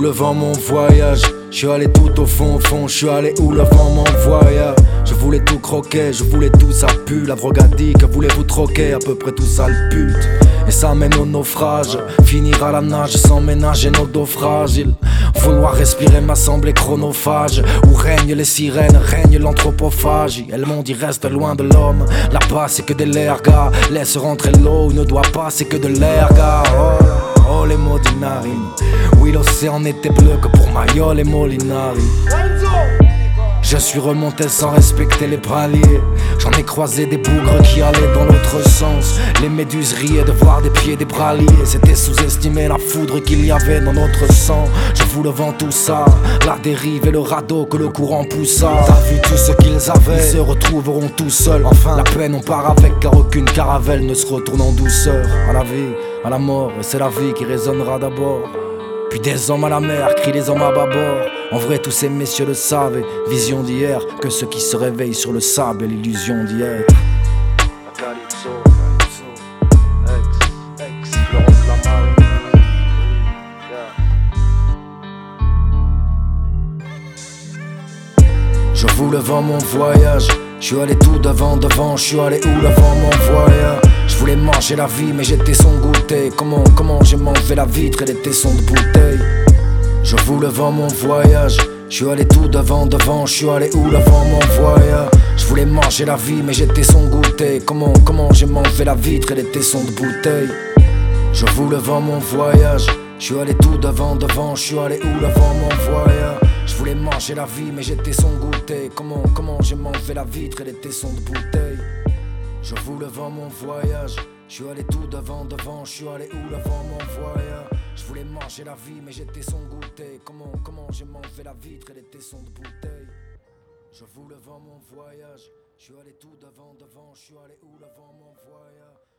le vent m'envoyage. Je suis allé tout au fond, je suis allé où le vent m'envoya. Je voulais tout croquer, je voulais tout ça pue. La drogue a dit que voulez-vous troquer, à peu près tout ça le pute. Et ça mène au naufrage, finir à la nage sans ménager nos dos fragiles. Vouloir respirer m'a semblé chronophage. Où règnent les sirènes, règne l'anthropophagie. Elles m'ont dit reste loin de l'homme, là-bas c'est que de l'air gars. Laisse rentrer l'eau, ne doit pas c'est que de l'air gars. Oh les mots d'une narine. Oui l'océan n'était bleu que pour Mayol et Molinari. Je suis remonté sans respecter les braliers. J'en ai croisé des bougres qui allaient dans l'autre sens. Les méduses riaient de voir des pieds, des bras liés. C'était sous-estimer la foudre qu'il y avait dans notre sang. Je vous le vends tout ça, la dérive et le radeau que le courant poussa. T'as vu tout ce qu'ils avaient, ils se retrouveront tout seuls. Enfin la peine on part avec, car aucune caravelle ne se retourne en douceur. À la vie, à la mort, et c'est la vie qui résonnera d'abord. Puis des hommes à la mer crient les hommes à bâbord. En vrai tous ces messieurs le savaient. Vision d'hier, que ceux qui se réveillent sur le sable et l'illusion d'y être. Je vous le vends mon voyage. Je suis allé tout devant, je suis allé où le vent m'envoya. Je voulais manger la vie mais j'étais son goûter. Comment j'ai mangé la vitre et les tessons de bouteille. Je vous le vends mon voyage. Je suis allé tout devant, je suis allé où le vent m'envoya. Je voulais manger la vie mais j'étais son goûter. Comment j'ai mangé la vitre et les tessons de bouteille. Je vous le vends mon voyage. Je suis allé tout devant, je suis allé où le vent m'envoya. Je voulais manger la vie mais j'étais son goûter. Comment j'ai mangé la vitre et les tessons de bouteille. Je vous le vends mon voyage. Je suis allé tout devant, je suis allé où le vent m'envoya. Je voulais manger la vie mais j'étais son goûter. Comment j'ai mangé la vitre et les tessons de bouteille. Je vous le vends mon voyage. Je suis allé tout devant, je suis allé où le vent m'envoya.